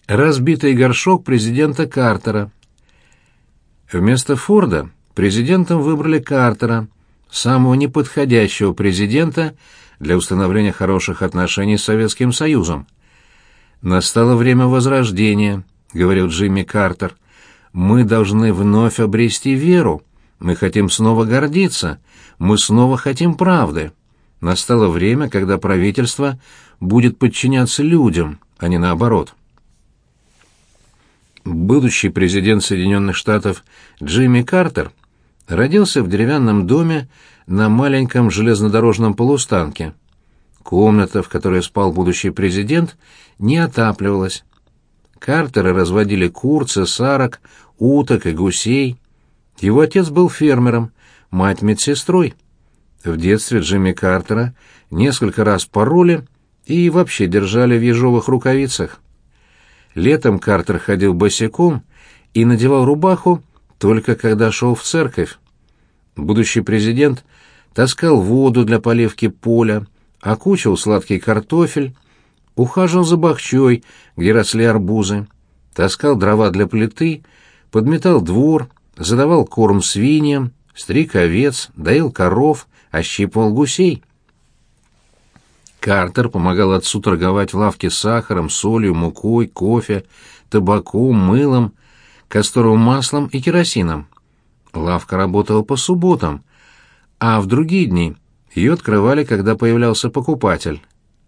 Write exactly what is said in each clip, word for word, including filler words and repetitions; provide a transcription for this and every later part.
разбитый горшок президента Картера. Вместо Форда президентом выбрали Картера, самого неподходящего президента для установления хороших отношений с Советским Союзом. «Настало время возрождения», — говорил Джимми Картер. «Мы должны вновь обрести веру. Мы хотим снова гордиться. Мы снова хотим правды. Настало время, когда правительство будет подчиняться людям, а не наоборот». Будущий президент Соединенных Штатов Джимми Картер родился в деревянном доме на маленьком железнодорожном полустанке. Комната, в которой спал будущий президент, не отапливалась. Картеры разводили кур, цесарок, уток и гусей. Его отец был фермером, мать медсестрой. В детстве Джимми Картера несколько раз пороли и вообще держали в ежовых рукавицах. Летом Картер ходил босиком и надевал рубаху только когда шел в церковь. Будущий президент таскал воду для поливки поля, окучивал сладкий картофель, ухаживал за бахчой, где росли арбузы, таскал дрова для плиты, подметал двор, задавал корм свиньям, стриг овец, доил коров, ощипывал гусей. Картер помогал отцу торговать в лавке сахаром, солью, мукой, кофе, табаком, мылом, касторовым маслом и керосином. Лавка работала по субботам, а в другие дни ее открывали, когда появлялся покупатель.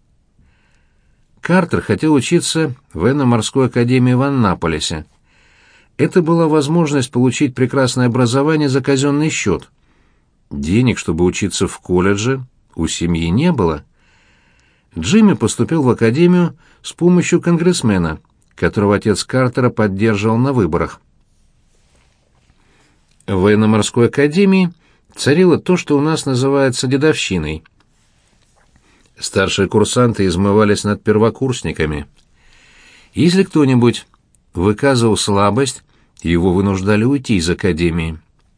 Картер хотел учиться в военно-морской академии в Аннаполисе. Это была возможность получить прекрасное образование за казенный счет. Денег, чтобы учиться в колледже, у семьи не было. Джимми поступил в академию с помощью конгрессмена, которого отец Картера поддерживал на выборах. В военно-морской академии царило то, что у нас называется дедовщиной. Старшие курсанты измывались над первокурсниками. Если кто-нибудь выказывал слабость, его вынуждали уйти из академии.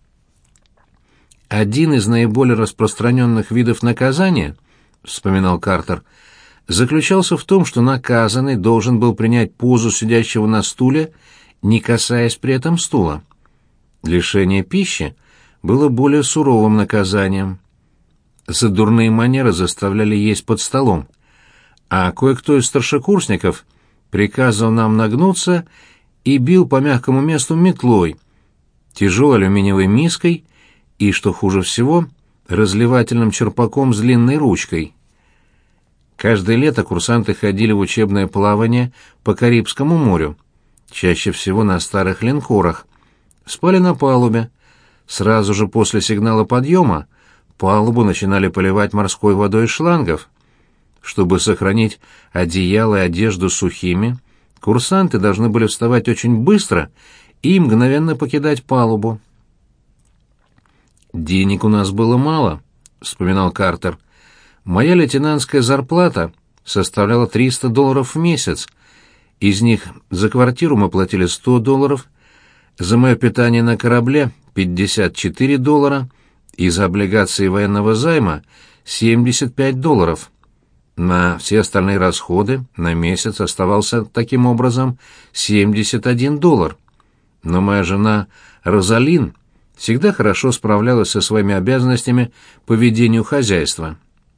«Один из наиболее распространенных видов наказания, — вспоминал Картер, — заключался в том, что наказанный должен был принять позу сидящего на стуле, не касаясь при этом стула. Лишение пищи было более суровым наказанием. За дурные манеры заставляли есть под столом, а кое-кто из старшекурсников приказывал нам нагнуться и бил по мягкому месту метлой, тяжелой алюминиевой миской и, что хуже всего, разливательным черпаком с длинной ручкой. Каждое лето курсанты ходили в учебное плавание по Карибскому морю, чаще всего на старых линкорах, спали на палубе. Сразу же после сигнала подъема палубу начинали поливать морской водой из шлангов. Чтобы сохранить одеяло и одежду сухими, курсанты должны были вставать очень быстро и мгновенно покидать палубу. «Денег у нас было мало», — вспоминал Картер. «Моя лейтенантская зарплата составляла триста долларов в месяц. Из них за квартиру мы платили сто долларов, за мое питание на корабле — пятьдесят четыре доллара и за облигации военного займа — семьдесят пять долларов. На все остальные расходы на месяц оставался таким образом семьдесят один доллар. Но моя жена Розалин всегда хорошо справлялась со своими обязанностями по ведению хозяйства».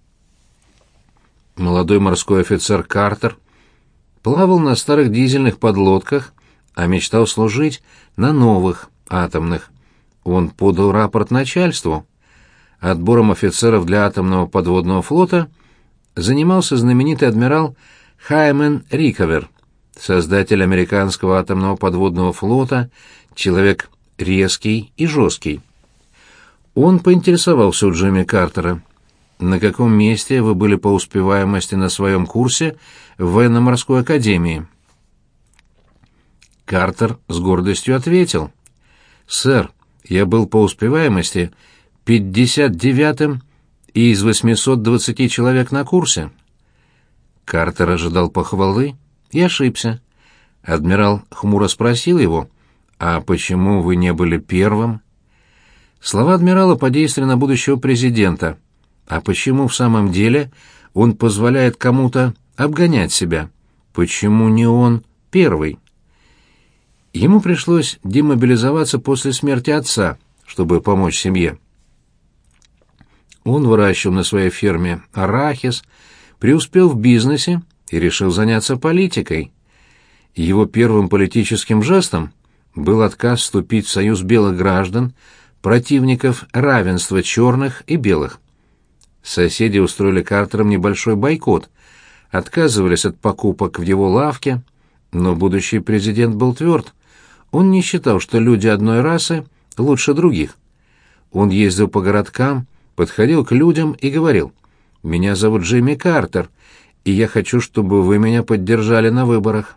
Молодой морской офицер Картер плавал на старых дизельных подлодках, а мечтал служить на новых, атомных. Он подал рапорт начальству. Отбором офицеров для атомного подводного флота занимался знаменитый адмирал Хаймен Рикавер, создатель американского атомного подводного флота, человек резкий и жесткий. Он поинтересовался у Джимми Картера: «На каком месте вы были по успеваемости на своем курсе в военно-морской академии?» Картер с гордостью ответил: «Сэр, я был по успеваемости пятьдесят девятым из восьмисот двадцати человек на курсе». Картер ожидал похвалы и ошибся. Адмирал хмуро спросил его: «А почему вы не были первым?» Слова адмирала подействовали на будущего президента. А почему в самом деле он позволяет кому-то обгонять себя? Почему не он Первый. Ему пришлось демобилизоваться после смерти отца, чтобы помочь семье. Он выращивал на своей ферме арахис, преуспел в бизнесе и решил заняться политикой. Его первым политическим жестом был отказ вступить в союз белых граждан, противников равенства черных и белых. Соседи устроили Картером небольшой бойкот, отказывались от покупок в его лавке, но будущий президент был тверд. Он не считал, что люди одной расы лучше других. Он ездил по городкам, подходил к людям и говорил: «Меня зовут Джимми Картер, и я хочу, чтобы вы меня поддержали на выборах».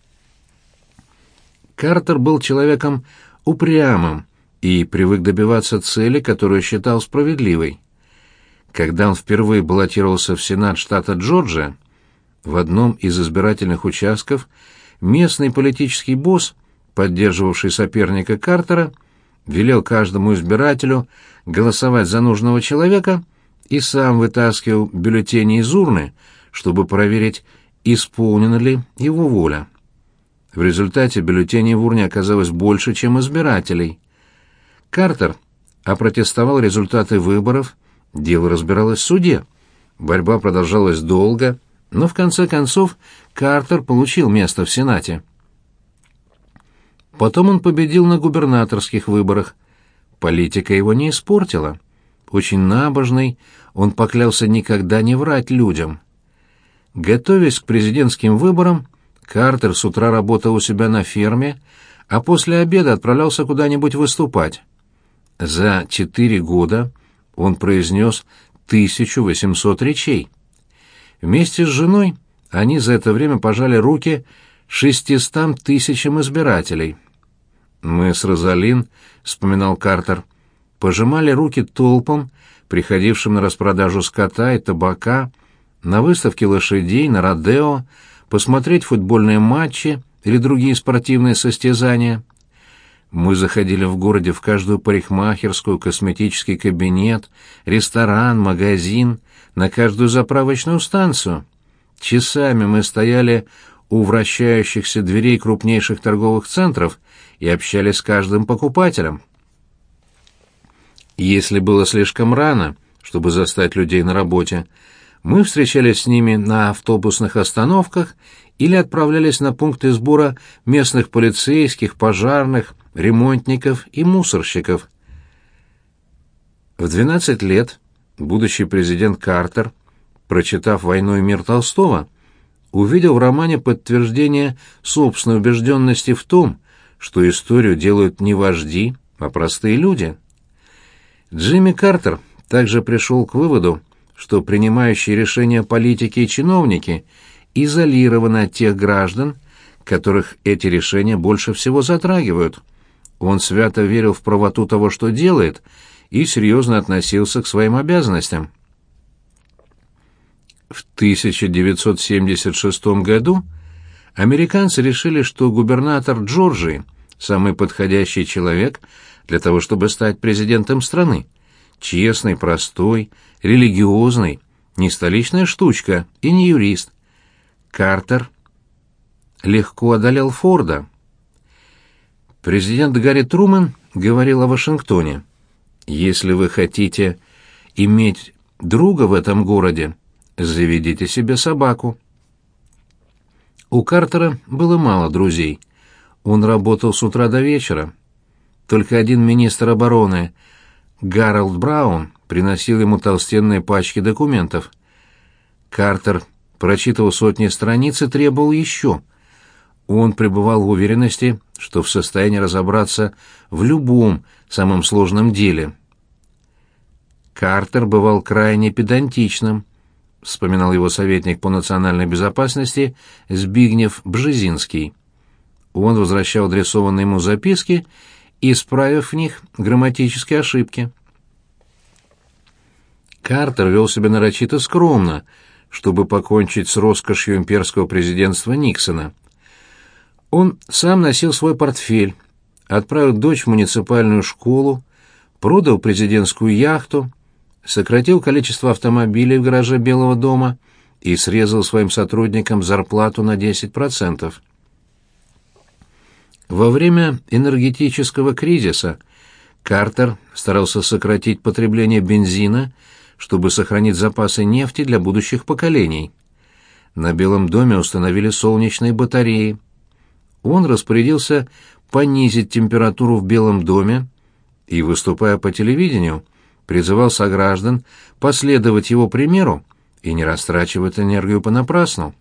Картер был человеком упрямым и привык добиваться цели, которую считал справедливой. Когда он впервые баллотировался в Сенат штата Джорджия, в одном из избирательных участков местный политический босс, поддерживавший соперника Картера, велел каждому избирателю голосовать за нужного человека и сам вытаскивал бюллетени из урны, чтобы проверить, исполнена ли его воля. В результате бюллетеней в урне оказалось больше, чем избирателей. Картер опротестовал результаты выборов, дело разбиралось в суде. Борьба продолжалась долго, но в конце концов Картер получил место в Сенате. Потом он победил на губернаторских выборах. Политика его не испортила. Очень набожный, он поклялся никогда не врать людям. Готовясь к президентским выборам, Картер с утра работал у себя на ферме, а после обеда отправлялся куда-нибудь выступать. За четыре года он произнес тысячу восемьсот речей. Вместе с женой они за это время пожали руки шестистам тысячам избирателей. «Мы с Розалин», — вспоминал Картер, — «пожимали руки толпам, приходившим на распродажу скота и табака, на выставки лошадей, на родео, посмотреть футбольные матчи или другие спортивные состязания. Мы заходили в городе в каждую парикмахерскую, косметический кабинет, ресторан, магазин, на каждую заправочную станцию. Часами мы стояли у вращающихся дверей крупнейших торговых центров и общались с каждым покупателем. Если было слишком рано, чтобы застать людей на работе, мы встречались с ними на автобусных остановках или отправлялись на пункты сбора местных полицейских, пожарных, ремонтников и мусорщиков. В двенадцать лет будущий президент Картер, прочитав «Войну и мир» Толстого, увидел в романе подтверждение собственной убежденности в том, что историю делают не вожди, а простые люди. Джимми Картер также пришел к выводу, что принимающие решения политики и чиновники изолированы от тех граждан, которых эти решения больше всего затрагивают. Он свято верил в правоту того, что делает, и серьезно относился к своим обязанностям. В тысяча девятьсот семьдесят шестом году американцы решили, что губернатор Джорджии – самый подходящий человек для того, чтобы стать президентом страны. Честный, простой, религиозный, не столичная штучка и не юрист. Картер легко одолел Форда. Президент Гарри Трумэн говорил о Вашингтоне: «Если вы хотите иметь друга в этом городе, заведите себе собаку». У Картера было мало друзей. Он работал с утра до вечера. Только один министр обороны, Гарольд Браун, приносил ему толстенные пачки документов. Картер прочитывал сотни страниц и требовал еще. Он пребывал в уверенности, что в состоянии разобраться в любом самом сложном деле. Картер бывал крайне педантичным, вспоминал его советник по национальной безопасности Збигнев Бжезинский. Он возвращал адресованные ему записки, исправив в них грамматические ошибки. Картер вел себя нарочито скромно, чтобы покончить с роскошью имперского президентства Никсона. Он сам носил свой портфель, отправил дочь в муниципальную школу, продал президентскую яхту, сократил количество автомобилей в гараже Белого дома и срезал своим сотрудникам зарплату на десять процентов. Во время энергетического кризиса Картер старался сократить потребление бензина, чтобы сохранить запасы нефти для будущих поколений. На Белом доме установили солнечные батареи. Он распорядился понизить температуру в Белом доме и, выступая по телевидению, призывал сограждан последовать его примеру и не растрачивать энергию понапрасну.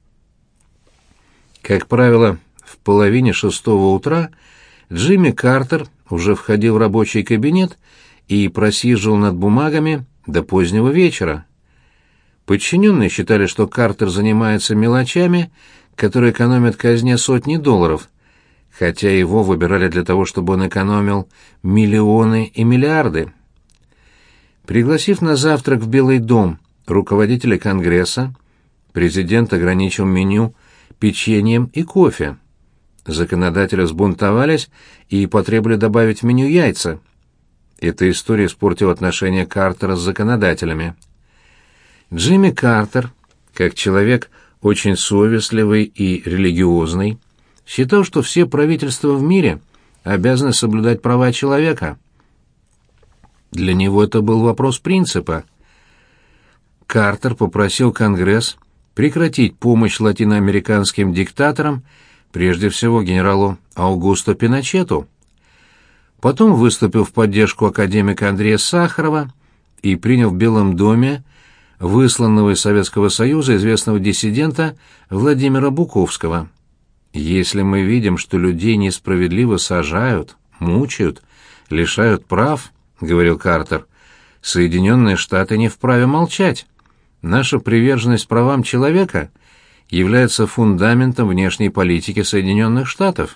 Как правило, в половине шестого утра Джимми Картер уже входил в рабочий кабинет и просиживал над бумагами до позднего вечера. Подчиненные считали, что Картер занимается мелочами, которые экономят казне сотни долларов, хотя его выбирали для того, чтобы он экономил миллионы и миллиарды. Пригласив на завтрак в Белый дом руководителя Конгресса, президент ограничил меню печеньем и кофе. Законодатели взбунтовались и потребовали добавить в меню яйца. Эта история испортила отношения Картера с законодателями. Джимми Картер, как человек очень совестливый и религиозный, считал, что все правительства в мире обязаны соблюдать права человека. Для него это был вопрос принципа. Картер попросил Конгресс прекратить помощь латиноамериканским диктаторам, прежде всего генералу Аугусто Пиночету. Потом выступил в поддержку академика Андрея Сахарова и принял в Белом доме высланного из Советского Союза известного диссидента Владимира Буковского. «Если мы видим, что людей несправедливо сажают, мучают, лишают прав, — говорил Картер, — Соединенные Штаты не вправе молчать. Наша приверженность правам человека является фундаментом внешней политики Соединенных Штатов».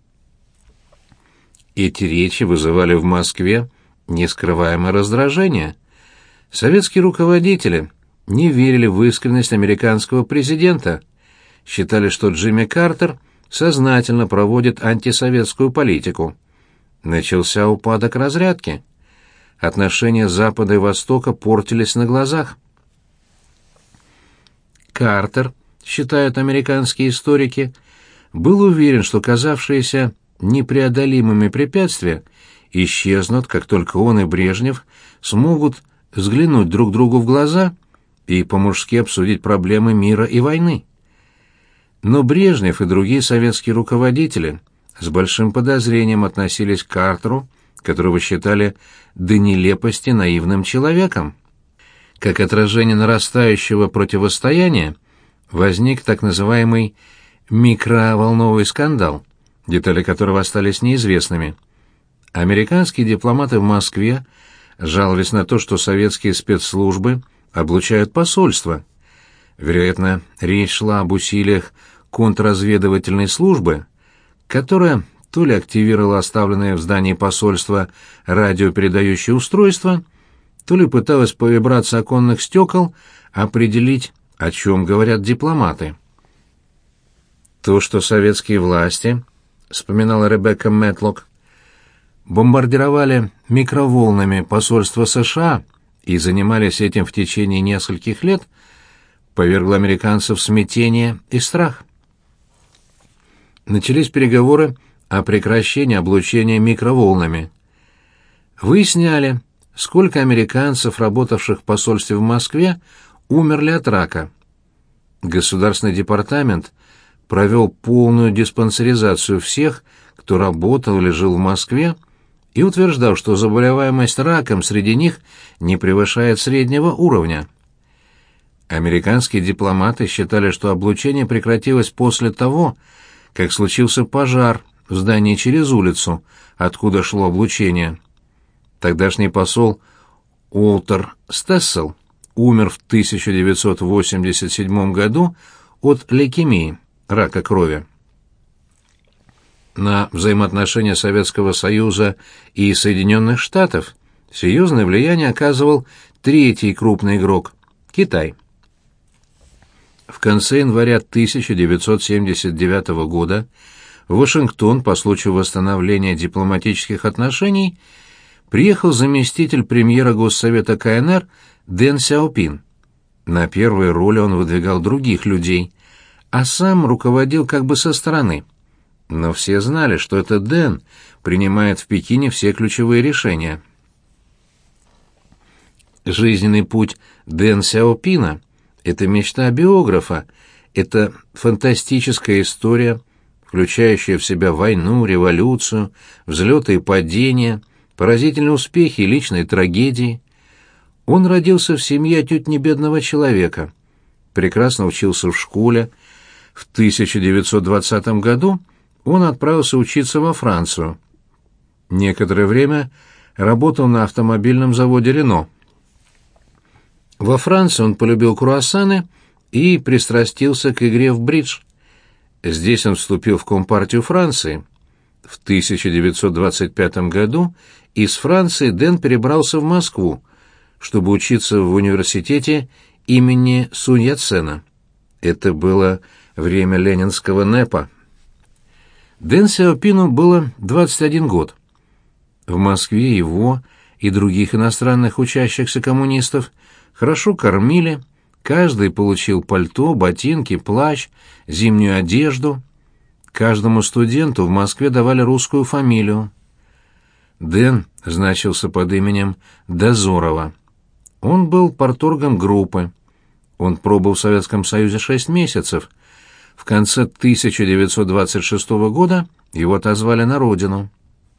Эти речи вызывали в Москве нескрываемое раздражение. Советские руководители не верили в искренность американского президента, считали, что Джимми Картер сознательно проводит антисоветскую политику. Начался упадок разрядки. Отношения Запада и Востока портились на глазах. Картер, считают американские историки, был уверен, что казавшиеся непреодолимыми препятствия исчезнут, как только он и Брежнев смогут взглянуть друг другу в глаза и по-мужски обсудить проблемы мира и войны. Но Брежнев и другие советские руководители с большим подозрением относились к Картеру, которого считали до нелепости наивным человеком. Как отражение нарастающего противостояния возник так называемый микроволновый скандал, детали которого остались неизвестными. Американские дипломаты в Москве жаловались на то, что советские спецслужбы облучают посольство. Вероятно, речь шла об усилиях контрразведывательной службы, которая то ли активировала оставленное в здании посольства радиопередающее устройство, то ли пыталась по вибрации оконных стекол определить, о чем говорят дипломаты. То, что советские власти, вспоминала Ребекка Мэтлок, бомбардировали микроволнами посольство США и занимались этим в течение нескольких лет, повергло американцев в смятение и страх. Начались переговоры о прекращении облучения микроволнами. Выясняли, сколько американцев, работавших в посольстве в Москве, умерли от рака. Государственный департамент провел полную диспансеризацию всех, кто работал или жил в Москве, и утверждал, что заболеваемость раком среди них не превышает среднего уровня. Американские дипломаты считали, что облучение прекратилось после того, как случился пожар в здании через улицу, откуда шло облучение. Тогдашний посол Уолтер Стессел умер в тысяча девятьсот восемьдесят седьмом году от лейкемии, рака крови. На взаимоотношения Советского Союза и Соединенных Штатов серьезное влияние оказывал третий крупный игрок – Китай. В конце января тысяча девятьсот семьдесят девятого года в Вашингтон по случаю восстановления дипломатических отношений приехал заместитель премьера Госсовета КНР Дэн Сяопин. На первые роли он выдвигал других людей, а сам руководил как бы со стороны. Но все знали, что это Дэн принимает в Пекине все ключевые решения. Жизненный путь Дэн Сяопина — это мечта биографа, это фантастическая история, включающая в себя войну, революцию, взлеты и падения, поразительные успехи и личные трагедии. Он родился в семье отнюдь не бедного человека, прекрасно учился в школе. В тысяча девятьсот двадцатом году он отправился учиться во Францию. Некоторое время работал на автомобильном заводе «Рено». Во Франции он полюбил круассаны и пристрастился к игре в бридж. Здесь он вступил в Компартию Франции. В тысяча девятьсот двадцать пятом году из Франции Дэн перебрался в Москву, чтобы учиться в университете имени Сунь Яцена. Это было время ленинского НЭПа. Дэн Сяопину было двадцать один год. В Москве его и других иностранных учащихся коммунистов хорошо кормили, каждый получил пальто, ботинки, плащ, зимнюю одежду. Каждому студенту в Москве давали русскую фамилию. Дэн значился под именем Дозорова. Он был парторгом группы. Он пробыл в Советском Союзе шесть месяцев. В конце тысяча девятьсот двадцать шестого года его отозвали на родину.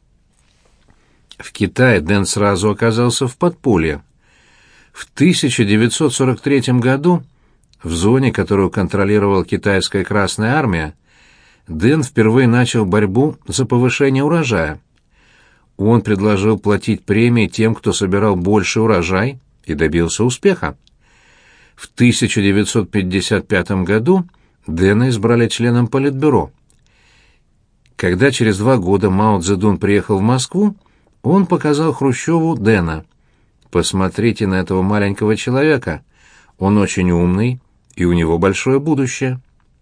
В Китае Дэн сразу оказался в подполье. В тысяча девятьсот сорок третьем году в зоне, которую контролировала китайская Красная Армия, Дэн впервые начал борьбу за повышение урожая. Он предложил платить премии тем, кто собирал больший урожай, и добился успеха. В тысяча девятьсот пятьдесят пятом году Дэна избрали членом Политбюро. Когда через два года Мао Цзэдун приехал в Москву, он показал Хрущеву Дэна. «Посмотрите на этого маленького человека. Он очень умный, и у него большое будущее».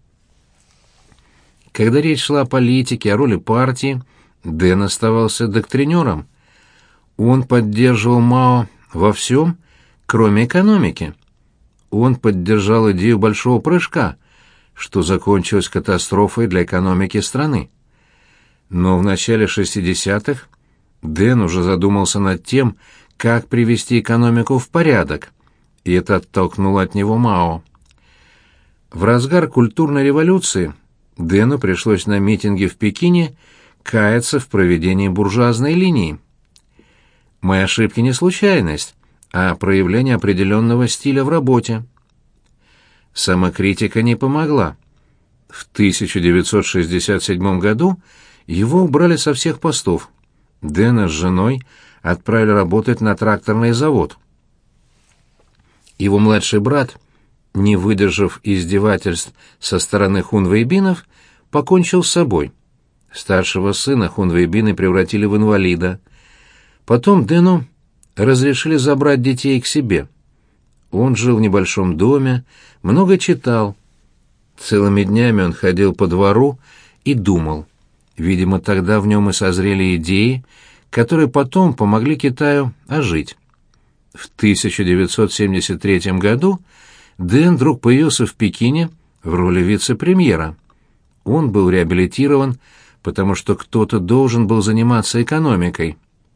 Когда речь шла о политике, о роли партии, Дэн оставался доктринером. Он поддерживал Мао во всем, кроме экономики. Он поддержал идею большого прыжка, что закончилось катастрофой для экономики страны. Но в начале шестидесятых Дэн уже задумался над тем, как привести экономику в порядок, и это оттолкнуло от него Мао. В разгар культурной революции Дэну пришлось на митинге в Пекине каяться в проведении буржуазной линии. «Мои ошибки не случайность, а проявление определенного стиля в работе». Самокритика не помогла. В тысяча девятьсот шестьдесят седьмом году его убрали со всех постов. Дэна с женой отправили работать на тракторный завод. Его младший брат, не выдержав издевательств со стороны хунвейбинов, покончил с собой. Старшего сына хунвейбины превратили в инвалида. Потом Дэну разрешили забрать детей к себе. Он жил в небольшом доме, много читал. Целыми днями он ходил по двору и думал. Видимо, тогда в нем и созрели идеи, которые потом помогли Китаю ожить. В тысяча девятьсот семьдесят третьем году Дэн вдруг появился в Пекине в роли вице-премьера. Он был реабилитирован, потому что кто-то должен был заниматься экономикой.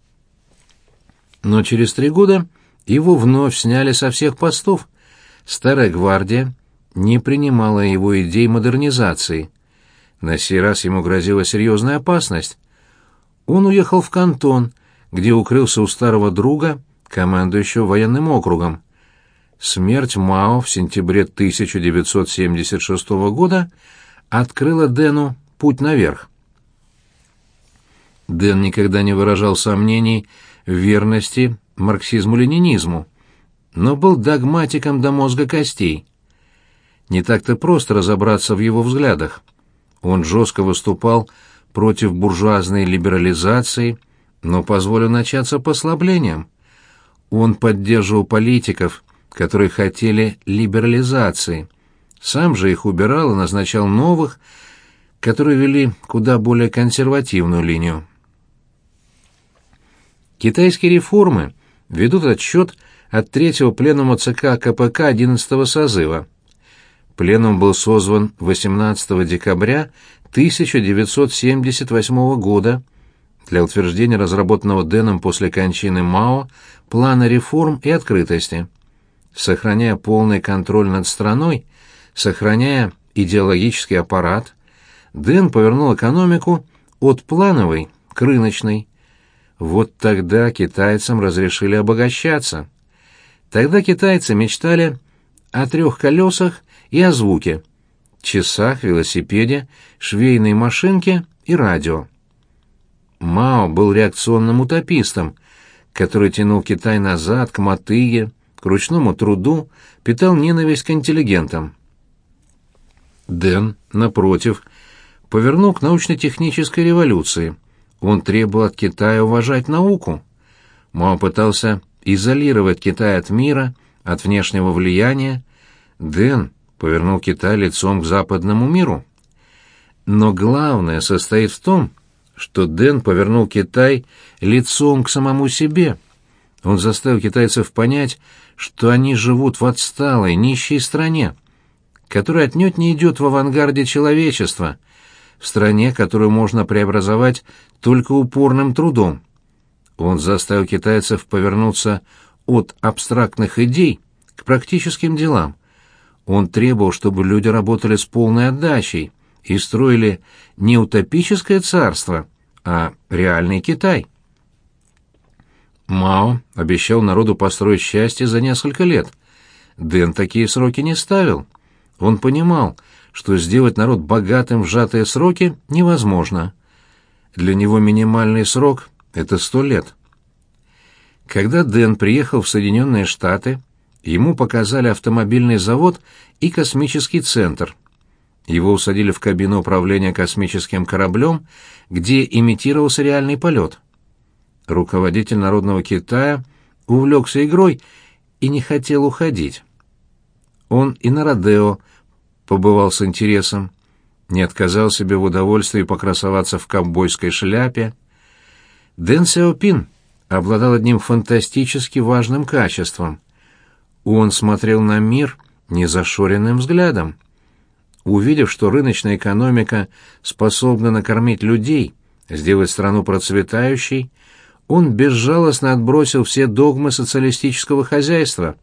Но через три года его вновь сняли со всех постов. Старая гвардия не принимала его идей модернизации. На сей раз ему грозила серьезная опасность. Он уехал в Кантон, где укрылся у старого друга, командующего военным округом. Смерть Мао в сентябре тысяча девятьсот семьдесят шестого года открыла Дэну путь наверх. Дэн никогда не выражал сомнений в верности марксизму-ленинизму, но был догматиком до мозга костей. Не так-то просто разобраться в его взглядах. Он жестко выступал против буржуазной либерализации, но позволил начаться послаблениям. Он поддерживал политиков, которые хотели либерализации, сам же их убирал и назначал новых, которые вели куда более консервативную линию. Китайские реформы ведут отсчет от третьего пленума ЦК КПК одиннадцатого созыва. Пленум был созван восемнадцатого декабря тысяча девятьсот семьдесят восьмого года для утверждения разработанного Дэном после кончины Мао плана реформ и открытости. Сохраняя полный контроль над страной, сохраняя идеологический аппарат, Дэн повернул экономику от плановой к рыночной. Вот тогда китайцам разрешили обогащаться. Тогда китайцы мечтали о трех колесах и о звуке — часах, велосипеде, швейной машинке и радио. Мао был реакционным утопистом, который тянул Китай назад, к мотыге, к ручному труду, питал ненависть к интеллигентам. Дэн, напротив, повернул к научно-технической революции. Он требовал от Китая уважать науку. Мао пытался изолировать Китай от мира, от внешнего влияния. Дэн повернул Китай лицом к западному миру. Но главное состоит в том, что Дэн повернул Китай лицом к самому себе. Он заставил китайцев понять, что они живут в отсталой, нищей стране, которая отнюдь не идет в авангарде человечества, в стране, которую можно преобразовать только упорным трудом. Он заставил китайцев повернуться от абстрактных идей к практическим делам. Он требовал, чтобы люди работали с полной отдачей и строили не утопическое царство, а реальный Китай. Мао обещал народу построить счастье за несколько лет. Дэн такие сроки не ставил. Он понимал, что сделать народ богатым в сжатые сроки невозможно. Для него минимальный срок — это сто лет. Когда Дэн приехал в Соединенные Штаты, ему показали автомобильный завод и космический центр. Его усадили в кабину управления космическим кораблем, где имитировался реальный полет. Руководитель Народного Китая увлекся игрой и не хотел уходить. Он и на родео побывал с интересом, не отказал себе в удовольствии покрасоваться в ковбойской шляпе. Дэн Сяопин обладал одним фантастически важным качеством. Он смотрел на мир незашоренным взглядом. Увидев, что рыночная экономика способна накормить людей, сделать страну процветающей, он безжалостно отбросил все догмы социалистического хозяйства.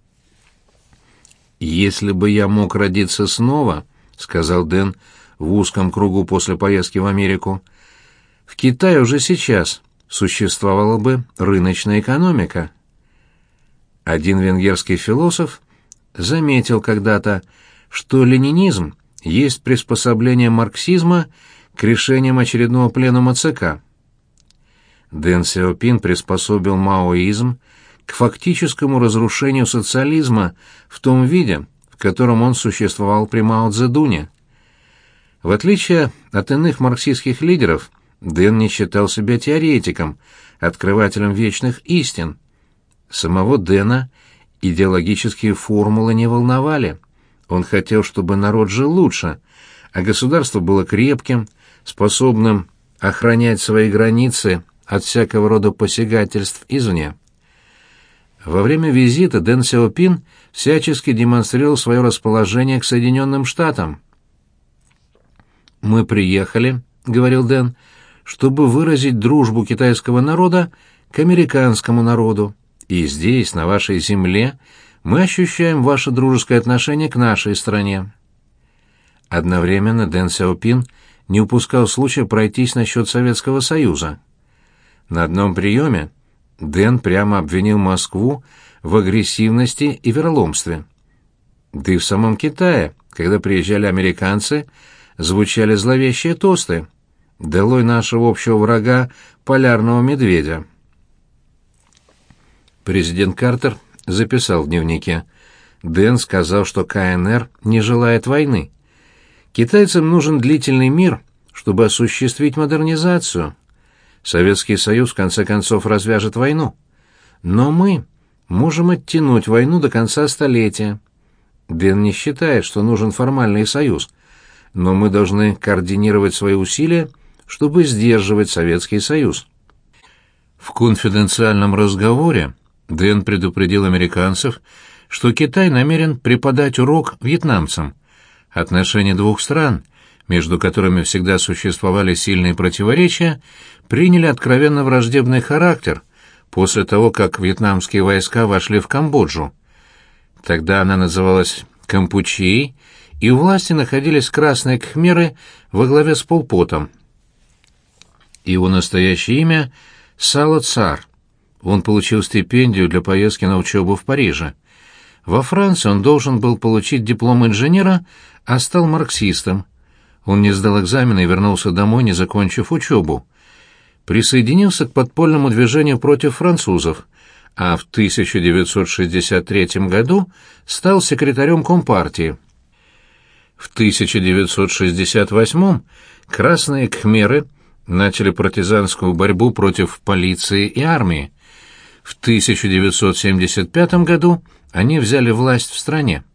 «Если бы я мог родиться снова», — сказал Дэн в узком кругу после поездки в Америку, — «в Китае уже сейчас существовала бы рыночная экономика». Один венгерский философ заметил когда-то, что ленинизм есть приспособление марксизма к решениям очередного пленума ЦК. Дэн Сяопин приспособил маоизм к фактическому разрушению социализма в том виде, в котором он существовал при Мао Цзэдуне. В отличие от иных марксистских лидеров, Дэн не считал себя теоретиком, открывателем вечных истин. Самого Дэна идеологические формулы не волновали. Он хотел, чтобы народ жил лучше, а государство было крепким, способным охранять свои границы от всякого рода посягательств извне. Во время визита Дэн Сяопин всячески демонстрировал свое расположение к Соединенным Штатам. «Мы приехали, — говорил Дэн, — чтобы выразить дружбу китайского народа к американскому народу, и здесь, на вашей земле, мы ощущаем ваше дружеское отношение к нашей стране». Одновременно Дэн Сяопин не упускал случая пройтись насчет Советского Союза. На одном приеме Дэн прямо обвинил Москву в агрессивности и вероломстве. Да и в самом Китае, когда приезжали американцы, звучали зловещие тосты: «Долой нашего общего врага, полярного медведя». Президент Картер записал в дневнике: Дэн сказал, что КНР не желает войны. Китайцам нужен длительный мир, чтобы осуществить модернизацию. Советский Союз в конце концов развяжет войну. Но мы можем оттянуть войну до конца столетия. Дэн не считает, что нужен формальный союз, но мы должны координировать свои усилия, чтобы сдерживать Советский Союз. В конфиденциальном разговоре Дэн предупредил американцев, что Китай намерен преподать урок вьетнамцам, Отношения двух стран, между которыми всегда существовали сильные противоречия, приняли откровенно враждебный характер после того, как вьетнамские войска вошли в Камбоджу. Тогда она называлась Кампучией, и у власти находились красные кхмеры во главе с Пол Потом. Его настоящее имя — Сало Цар. Он получил стипендию для поездки на учебу в Париже. Во Франции он должен был получить диплом инженера, а стал марксистом. Он не сдал экзамены и вернулся домой, не закончив учебу. Присоединился к подпольному движению против французов, а в тысяча девятьсот шестьдесят третьем году стал секретарем Компартии. В тысяча девятьсот шестьдесят восьмом красные кхмеры начали партизанскую борьбу против полиции и армии. В тысяча девятьсот семьдесят пятом году они взяли власть в стране.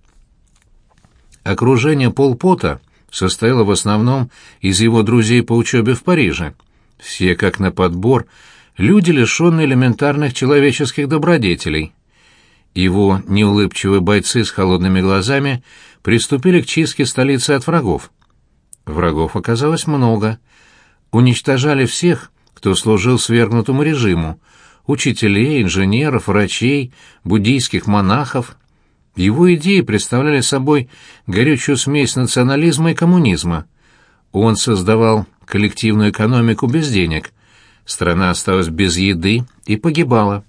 Окружение Пол Пота состояло в основном из его друзей по учебе в Париже. Все, как на подбор, люди, лишенные элементарных человеческих добродетелей. Его неулыбчивые бойцы с холодными глазами приступили к чистке столицы от врагов. Врагов оказалось много. Уничтожали всех, кто служил свергнутому режиму: учителей, инженеров, врачей, буддийских монахов. Его идеи представляли собой горючую смесь национализма и коммунизма. Он создавал коллективную экономику без денег. Страна осталась без еды и погибала.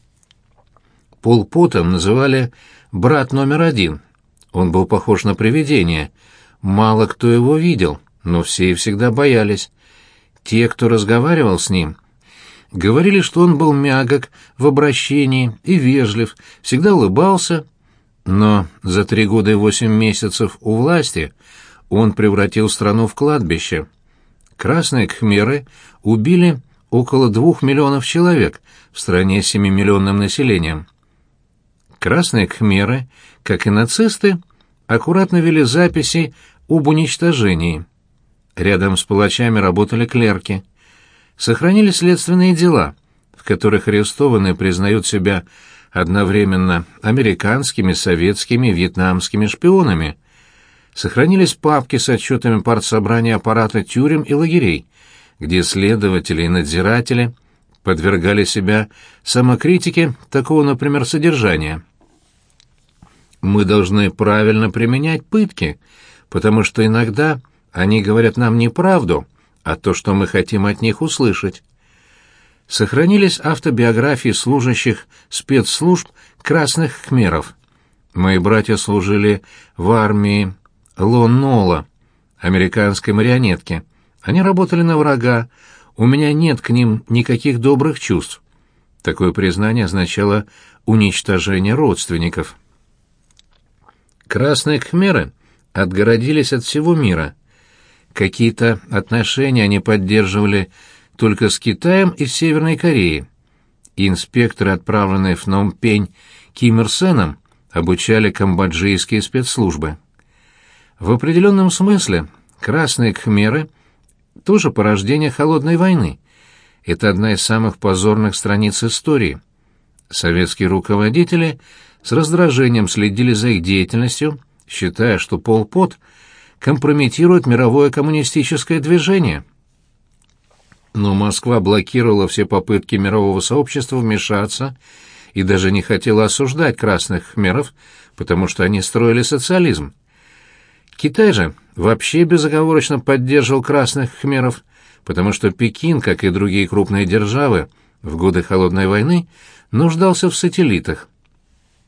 Пол Пота называли «брат номер один». Он был похож на привидение. Мало кто его видел, но все и всегда боялись. Те, кто разговаривал с ним, говорили, что он был мягок в обращении и вежлив, всегда улыбался, но за три года и восемь месяцев у власти он превратил страну в кладбище. Красные кхмеры убили около двух миллионов человек в стране с семимиллионным населением. Красные кхмеры, как и нацисты, аккуратно вели записи об уничтожении. Рядом с палачами работали клерки. Сохранились следственные дела, в которых арестованные признают себя одновременно американскими, советскими, вьетнамскими шпионами. Сохранились папки с отчетами партсобрания аппарата тюрем и лагерей, где следователи и надзиратели подвергали себя самокритике такого, например, содержания. Мы должны правильно применять пытки, потому что иногда они говорят нам не правду, а то, что мы хотим от них услышать. Сохранились автобиографии служащих спецслужб красных кхмеров. Мои братья служили в армии Лон Нола, американской марионетки. Они работали на врага, у меня нет к ним никаких добрых чувств. Такое признание означало уничтожение родственников. Красные кхмеры отгородились от всего мира. Какие-то отношения они поддерживали только с Китаем и Северной Кореей. Инспекторы, отправленные в Пномпень Ким Ир Сеном, обучали камбоджийские спецслужбы. В определенном смысле красные кхмеры тоже порождение холодной войны. Это одна из самых позорных страниц истории. Советские руководители с раздражением следили за их деятельностью, считая, что Пол Пот компрометирует мировое коммунистическое движение. Но Москва блокировала все попытки мирового сообщества вмешаться и даже не хотела осуждать красных кхмеров, потому что они строили социализм. Китай же вообще безоговорочно поддерживал красных кхмеров, потому что Пекин, как и другие крупные державы, в годы Холодной войны нуждался в сателлитах.